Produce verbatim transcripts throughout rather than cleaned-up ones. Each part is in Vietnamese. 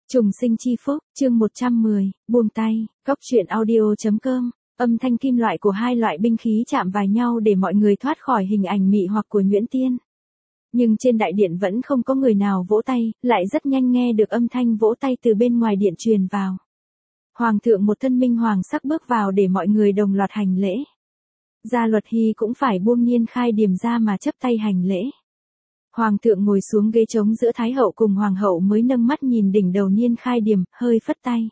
Trùng sinh chi phúc, chương một trăm mười, buông tay, cóc truyện audio.com, âm thanh kim loại của hai loại binh khí chạm vào nhau để mọi người thoát khỏi hình ảnh mị hoặc của Nhuyễn Tiên. Nhưng trên đại điện vẫn không có người nào vỗ tay, lại rất nhanh nghe được âm thanh vỗ tay từ bên ngoài điện truyền vào. Hoàng thượng một thân minh hoàng sắc bước vào để mọi người đồng loạt hành lễ. Gia Luật Hy cũng phải buông Niên Khai Điềm ra mà chấp tay hành lễ. Hoàng thượng ngồi xuống ghế trống giữa Thái hậu cùng Hoàng hậu mới nâng mắt nhìn đỉnh đầu Niên Khai Điềm, hơi phất tay.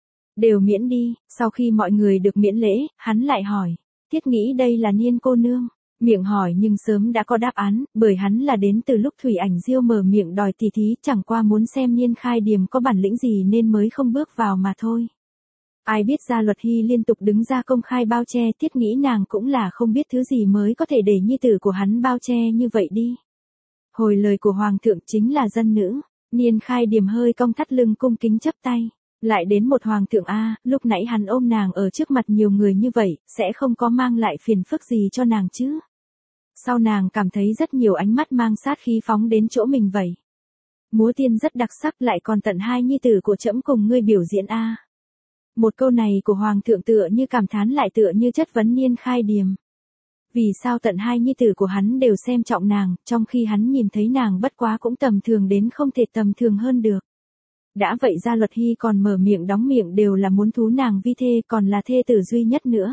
Đều miễn đi. Sau khi mọi người được miễn lễ, hắn lại hỏi. Thiết nghĩ đây là Niên cô nương. Miệng hỏi nhưng sớm đã có đáp án, bởi hắn là đến từ lúc Thủy Ảnh Diêu mở miệng đòi tỉ thí, chẳng qua muốn xem Niên Khai Điềm có bản lĩnh gì nên mới không bước vào mà thôi. Ai biết Gia Luật Hy liên tục đứng ra công khai bao che, thiết nghĩ nàng cũng là không biết thứ gì mới có thể để nhi tử của hắn bao che như vậy đi. Hồi lời của Hoàng thượng chính là dân nữ. Niên Khai Điềm hơi cong thắt lưng cung kính chấp tay. Lại đến một Hoàng thượng a, lúc nãy hắn ôm nàng ở trước mặt nhiều người như vậy, sẽ không có mang lại phiền phức gì cho nàng chứ. Sau nàng cảm thấy rất nhiều ánh mắt mang sát khí phóng đến chỗ mình vậy. Múa tiên rất đặc sắc, lại còn tận hai nhi tử của trẫm cùng ngươi biểu diễn a. Một câu này của Hoàng thượng tựa như cảm thán lại tựa như chất vấn Niên Khai Điềm. Vì sao tận hai nhi tử của hắn đều xem trọng nàng, trong khi hắn nhìn thấy nàng bất quá cũng tầm thường đến không thể tầm thường hơn được. Đã vậy Gia Luật Hy còn mở miệng đóng miệng đều là muốn thú nàng vi thê, còn là thê tử duy nhất nữa.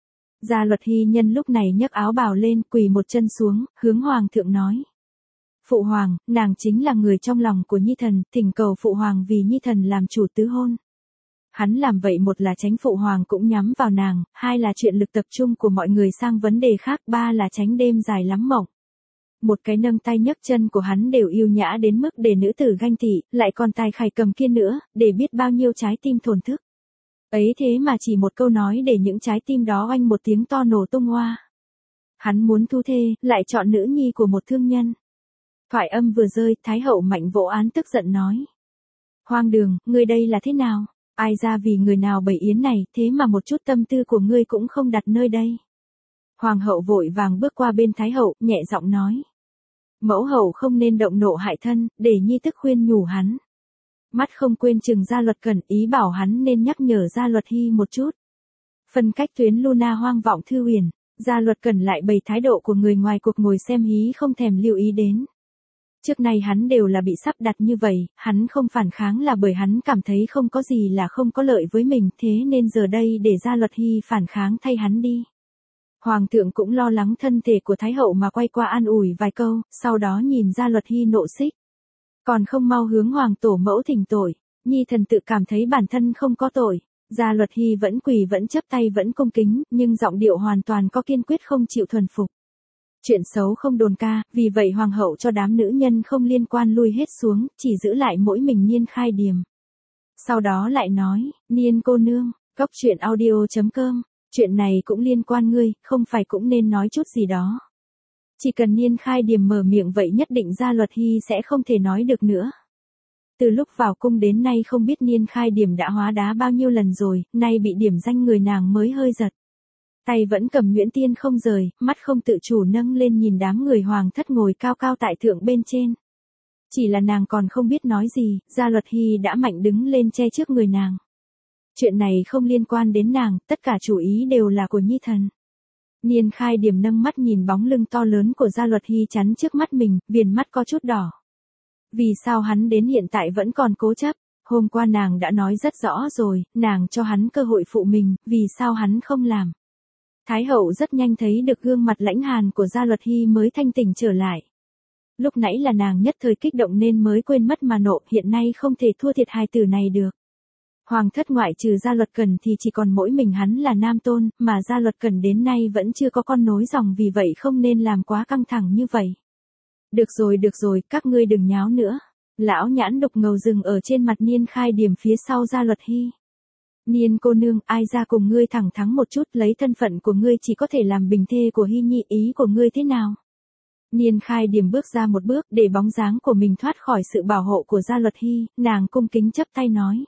Gia Luật Hy nhân lúc này nhấc áo bào lên, quỳ một chân xuống, hướng Hoàng thượng nói. Phụ Hoàng, nàng chính là người trong lòng của Nhi thần, thỉnh cầu Phụ Hoàng vì Nhi thần làm chủ tứ hôn. Hắn làm vậy một là tránh Phụ Hoàng cũng nhắm vào nàng, hai là chuyện lực tập trung của mọi người sang vấn đề khác, ba là tránh đêm dài lắm mộng. Một cái nâng tay nhấc chân của hắn đều yêu nhã đến mức để nữ tử ganh tị, lại còn tài khải cầm kia nữa, để biết bao nhiêu trái tim thổn thức. Ấy thế mà chỉ một câu nói để những trái tim đó oanh một tiếng to nổ tung hoa. Hắn muốn thu thê, lại chọn nữ nhi của một thương nhân. Thoại âm vừa rơi, Thái hậu Mạnh Vỗ Án tức giận nói. Hoang đường, ngươi đây là thế nào? Ai ra vì người nào bày yến này, thế mà một chút tâm tư của ngươi cũng không đặt nơi đây. Hoàng hậu vội vàng bước qua bên Thái hậu, nhẹ giọng nói. Mẫu hậu không nên động nộ hại thân, để nhi tức khuyên nhủ hắn. Mắt không quên chừng Gia Luật Cẩn, ý bảo hắn nên nhắc nhở Gia Luật Hy một chút. Phân cách tuyến Luna hoang vọng thư huyền, Gia Luật Cẩn lại bày thái độ của người ngoài cuộc ngồi xem hí không thèm lưu ý đến. Trước nay hắn đều là bị sắp đặt như vậy, hắn không phản kháng là bởi hắn cảm thấy không có gì là không có lợi với mình, thế nên giờ đây để Gia Luật Hy phản kháng thay hắn đi. Hoàng thượng cũng lo lắng thân thể của Thái hậu mà quay qua an ủi vài câu, sau đó nhìn Gia Luật Hy nộ xích. Còn không mau hướng Hoàng tổ mẫu thỉnh tội, Nhi thần tự cảm thấy bản thân không có tội. Gia Luật Hy vẫn quỳ vẫn chấp tay vẫn cung kính, nhưng giọng điệu hoàn toàn có kiên quyết không chịu thuần phục. Chuyện xấu không đồn ca, vì vậy Hoàng hậu cho đám nữ nhân không liên quan lui hết xuống, chỉ giữ lại mỗi mình Niên Khai Điềm. Sau đó lại nói, Niên cô nương, cóc truyện audio.com, chuyện này cũng liên quan ngươi, không phải cũng nên nói chút gì đó. Chỉ cần Niên Khai Điềm mở miệng vậy nhất định Gia Luật Hy sẽ không thể nói được nữa. Từ lúc vào cung đến nay không biết Niên Khai Điềm đã hóa đá bao nhiêu lần rồi, nay bị điểm danh người nàng mới hơi giật. Tay vẫn cầm Nhuyễn Tiên không rời, mắt không tự chủ nâng lên nhìn đám người hoàng thất ngồi cao cao tại thượng bên trên. Chỉ là nàng còn không biết nói gì, Gia Luật Hy đã mạnh đứng lên che trước người nàng. Chuyện này không liên quan đến nàng, tất cả chủ ý đều là của Nhi thần. Niên Khai Điềm nâng mắt nhìn bóng lưng to lớn của Gia Luật Hy chắn trước mắt mình, viền mắt có chút đỏ. Vì sao hắn đến hiện tại vẫn còn cố chấp? Hôm qua nàng đã nói rất rõ rồi, nàng cho hắn cơ hội phụ mình, vì sao hắn không làm? Thái hậu rất nhanh thấy được gương mặt lãnh hàn của Gia Luật Hy mới thanh tỉnh trở lại. Lúc nãy là nàng nhất thời kích động nên mới quên mất mà nộ, hiện nay không thể thua thiệt hài tử này được. Hoàng thất ngoại trừ Gia Luật Cẩn thì chỉ còn mỗi mình hắn là nam tôn, mà Gia Luật Cẩn đến nay vẫn chưa có con nối dòng, vì vậy không nên làm quá căng thẳng như vậy. Được rồi được rồi, các ngươi đừng nháo nữa. Lão nhãn đục ngầu rừng ở trên mặt Niên Khai Điềm phía sau Gia Luật Hy. Niên cô nương, ai ra cùng ngươi thẳng thắn một chút, lấy thân phận của ngươi chỉ có thể làm bình thê của Hy Nhi, ý của ngươi thế nào? Niên Khai Điềm bước ra một bước để bóng dáng của mình thoát khỏi sự bảo hộ của Gia Luật Hy, nàng cung kính chấp tay nói.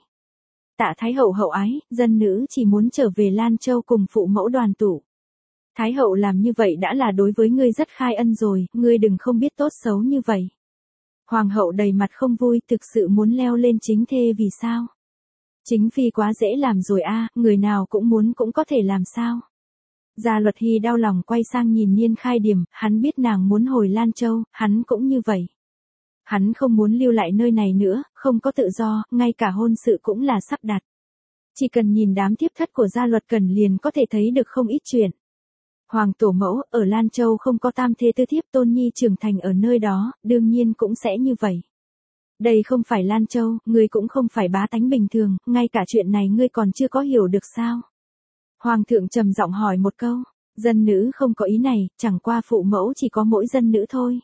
Tạ Thái hậu hậu ái, dân nữ chỉ muốn trở về Lan Châu cùng phụ mẫu đoàn tụ. Thái hậu làm như vậy đã là đối với ngươi rất khai ân rồi, ngươi đừng không biết tốt xấu như vậy. Hoàng hậu đầy mặt không vui, thực sự muốn leo lên chính thê vì sao? Chính phi quá dễ làm rồi a, người nào cũng muốn cũng có thể làm sao? Gia Luật Hy đau lòng quay sang nhìn Niên Khai Điểm, hắn biết nàng muốn hồi Lan Châu, hắn cũng như vậy. Hắn không muốn lưu lại nơi này nữa, không có tự do, ngay cả hôn sự cũng là sắp đặt. Chỉ cần nhìn đám thiếp thất của Gia Luật Cần liền có thể thấy được không ít chuyện. Hoàng tổ mẫu, ở Lan Châu không có tam thê tư thiếp, tôn nhi trưởng thành ở nơi đó, đương nhiên cũng sẽ như vậy. Đây không phải Lan Châu, ngươi cũng không phải bá tánh bình thường, ngay cả chuyện này ngươi còn chưa có hiểu được sao? Hoàng thượng trầm giọng hỏi một câu, dân nữ không có ý này, chẳng qua phụ mẫu chỉ có mỗi dân nữ thôi.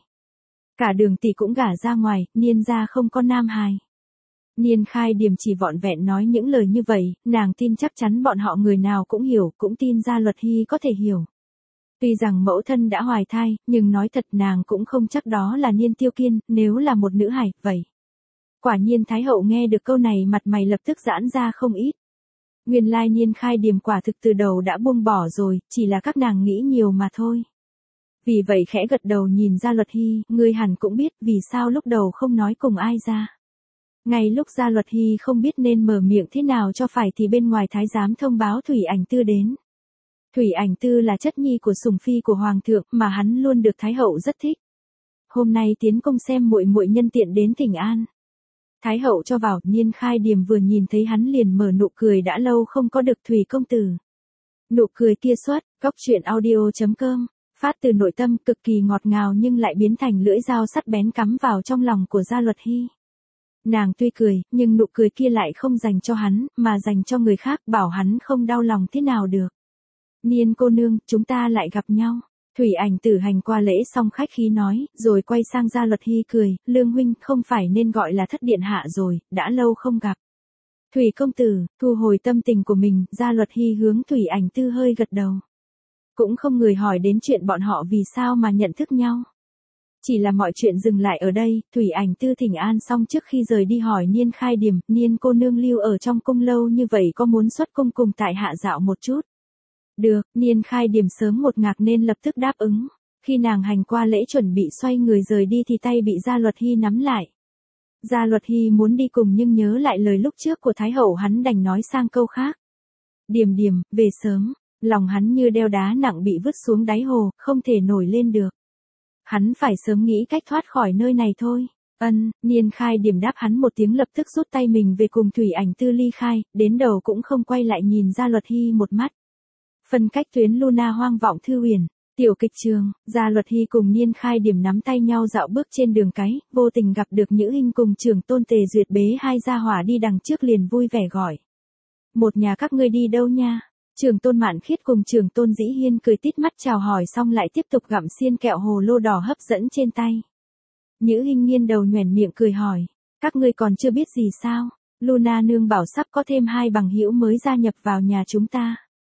Cả Đường tỷ cũng gả ra ngoài, Niên gia không có nam hài. Niên Khai Điểm chỉ vọn vẹn nói những lời như vậy, nàng tin chắc chắn bọn họ người nào cũng hiểu, cũng tin Gia Luật Hy có thể hiểu. Tuy rằng mẫu thân đã hoài thai, nhưng nói thật nàng cũng không chắc đó là Niên Tiêu Kiên, nếu là một nữ hài, vậy. Quả nhiên Thái hậu nghe được câu này mặt mày lập tức giãn ra không ít. Nguyên lai Niên Khai Điểm quả thực từ đầu đã buông bỏ rồi, chỉ là các nàng nghĩ nhiều mà thôi. Vì vậy khẽ gật đầu nhìn Gia Luật Hy, ngươi hẳn cũng biết vì sao lúc đầu không nói cùng ai ra. Ngay lúc Gia Luật Hy không biết nên mở miệng thế nào cho phải thì bên ngoài thái giám thông báo Thủy Ảnh Tư đến. Thủy Ảnh Tư là chất nhi của sủng phi của hoàng thượng mà hắn luôn được thái hậu rất thích. Hôm nay tiến công xem muội muội nhân tiện đến Thỉnh An. Thái hậu cho vào, Niên Khai Điểm vừa nhìn thấy hắn liền mở nụ cười đã lâu không có được Thủy công tử. Nụ cười kia xuất, góc truyện audio chấm com, phát từ nội tâm cực kỳ ngọt ngào nhưng lại biến thành lưỡi dao sắc bén cắm vào trong lòng của Gia Luật Hy. Nàng tuy cười, nhưng nụ cười kia lại không dành cho hắn, mà dành cho người khác, bảo hắn không đau lòng thế nào được. Niên cô nương, chúng ta lại gặp nhau. Thủy Ảnh Tử hành qua lễ xong khách khí nói, rồi quay sang Gia Luật Hy cười, Lương huynh không phải nên gọi là thất điện hạ rồi, đã lâu không gặp. Thủy công tử, thu hồi tâm tình của mình, Gia Luật Hy hướng Thủy Ảnh Tư hơi gật đầu. Cũng không người hỏi đến chuyện bọn họ vì sao mà nhận thức nhau. Chỉ là mọi chuyện dừng lại ở đây, Thủy Ảnh Tư thỉnh an xong trước khi rời đi hỏi Niên Khai Điểm, Niên cô nương lưu ở trong cung lâu như vậy có muốn xuất cung cùng tại hạ dạo một chút? Được, Niên Khai Điểm sớm một ngạc nên lập tức đáp ứng. Khi nàng hành qua lễ chuẩn bị xoay người rời đi thì tay bị Gia Luật Hy nắm lại. Gia Luật Hy muốn đi cùng nhưng nhớ lại lời lúc trước của Thái hậu hắn đành nói sang câu khác. Điểm điểm, về sớm, lòng hắn như đeo đá nặng bị vứt xuống đáy hồ, không thể nổi lên được. Hắn phải sớm nghĩ cách thoát khỏi nơi này thôi. Ân, Niên Khai Điểm đáp hắn một tiếng lập tức rút tay mình về cùng Thủy Ảnh Tư ly khai, đến đầu cũng không quay lại nhìn Gia Luật Hy một mắt. Phân cách tuyến Luna hoang vọng thư huyền, tiểu kịch trường, Gia Luật Hy cùng Niên Khai Điểm nắm tay nhau dạo bước trên đường cái, vô tình gặp được Nhữ Hinh cùng Trưởng Tôn Tề Duyệt bế hai gia hỏa đi đằng trước liền vui vẻ gọi. Một nhà các ngươi đi đâu nha? Trưởng Tôn Mạn Khiết cùng Trưởng Tôn Dĩ Hiên cười tít mắt chào hỏi xong lại tiếp tục gặm xiên kẹo hồ lô đỏ hấp dẫn trên tay. Nhữ Hinh nghiêng đầu nhoẻn miệng cười hỏi, các ngươi còn chưa biết gì sao? Luna nương bảo sắp có thêm hai bằng hữu mới gia nhập vào nhà chúng ta.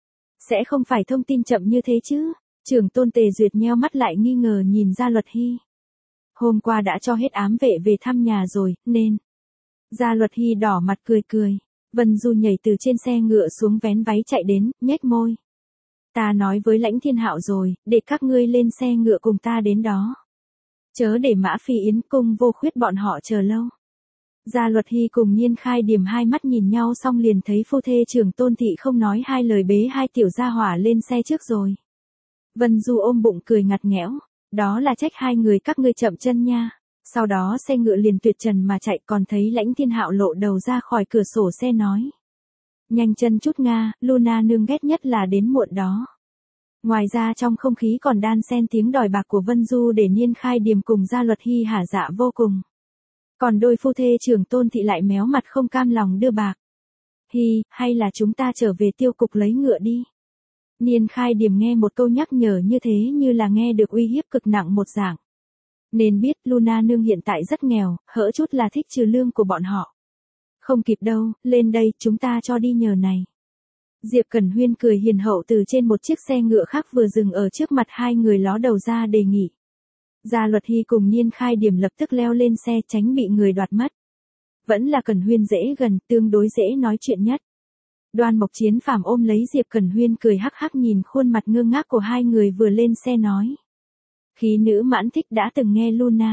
Sẽ không phải thông tin chậm như thế chứ? Trưởng Tôn Tề Duyệt nheo mắt lại nghi ngờ nhìn Gia Luật Hy. Hôm qua đã cho hết ám vệ về thăm nhà rồi, nên. Gia Luật Hy đỏ mặt cười cười. Vân Du nhảy từ trên xe ngựa xuống vén váy chạy đến, nhếch môi. Ta nói với Lãnh Thiên Hạo rồi, để các ngươi lên xe ngựa cùng ta đến đó. Chớ để Mã Phi Yến cung Vô Khuyết bọn họ chờ lâu. Gia Luật Hy cùng Niên Khai Điểm hai mắt nhìn nhau xong liền thấy phu thê Trưởng Tôn thị không nói hai lời bế hai tiểu gia hỏa lên xe trước rồi. Vân Du ôm bụng cười ngặt nghẽo, đó là trách hai người các ngươi chậm chân nha. Sau đó xe ngựa liền tuyệt trần mà chạy, còn thấy Lãnh Thiên Hạo lộ đầu ra khỏi cửa sổ xe nói. Nhanh chân chút Nga, Luna nương ghét nhất là đến muộn đó. Ngoài ra trong không khí còn đan xen tiếng đòi bạc của Vân Du để Niên Khai Điểm cùng Gia Luật Hy hả dạ vô cùng. Còn đôi phu thê Trưởng Tôn thị lại méo mặt không cam lòng đưa bạc. Hi, hay là chúng ta trở về tiêu cục lấy ngựa đi. Niên Khai Điểm nghe một câu nhắc nhở như thế như là nghe được uy hiếp cực nặng một dạng. Nên biết Luna nương hiện tại rất nghèo, hỡ chút là thích trừ lương của bọn họ. Không kịp đâu, lên đây, chúng ta cho đi nhờ này. Diệp Cẩn Huyên cười hiền hậu từ trên một chiếc xe ngựa khác vừa dừng ở trước mặt hai người ló đầu ra đề nghị. Gia Luật Hy cùng Niên Khai Điểm lập tức leo lên xe tránh bị người đoạt mất. Vẫn là Cẩn Huyên dễ gần, tương đối dễ nói chuyện nhất. Đoan Mộc Chiến Phàm ôm lấy Diệp Cẩn Huyên cười hắc hắc nhìn khuôn mặt ngơ ngác của hai người vừa lên xe nói. Khí nữ mãn thích đã từng nghe Luna.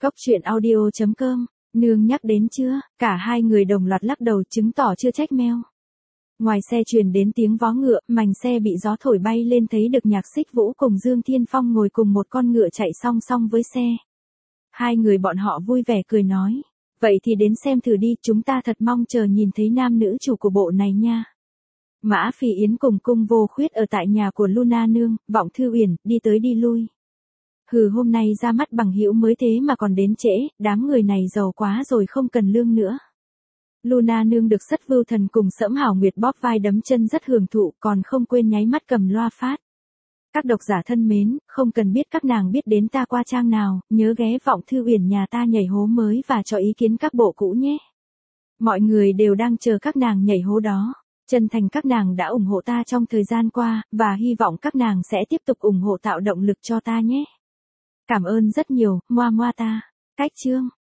Cốc truyện audio chấm com, nương nhắc đến chưa, cả hai người đồng loạt lắc đầu chứng tỏ chưa trách meo. Ngoài xe truyền đến tiếng vó ngựa, mành xe bị gió thổi bay lên thấy được Nhạc Xích Vũ cùng Dương Thiên Phong ngồi cùng một con ngựa chạy song song với xe. Hai người bọn họ vui vẻ cười nói, vậy thì đến xem thử đi, chúng ta thật mong chờ nhìn thấy nam nữ chủ của bộ này nha. Mã Phi Yến cùng Cung Vô Khuyết ở tại nhà của Luna Nương, Vọng Thư Uyển, đi tới đi lui. Hừ, hôm nay ra mắt bằng hữu mới thế mà còn đến trễ, đám người này giàu quá rồi không cần lương nữa. Luna Nương được Sất Vưu Thần cùng Sẫm Hảo Nguyệt bóp vai đấm chân rất hưởng thụ, còn không quên nháy mắt cầm loa phát. Các độc giả thân mến, không cần biết các nàng biết đến ta qua trang nào, nhớ ghé Vọng Thư Uyển nhà ta nhảy hố mới và cho ý kiến các bộ cũ nhé. Mọi người đều đang chờ các nàng nhảy hố đó. Chân thành các nàng đã ủng hộ ta trong thời gian qua, và hy vọng các nàng sẽ tiếp tục ủng hộ tạo động lực cho ta nhé. Cảm ơn rất nhiều, moa moa ta. Cách chương.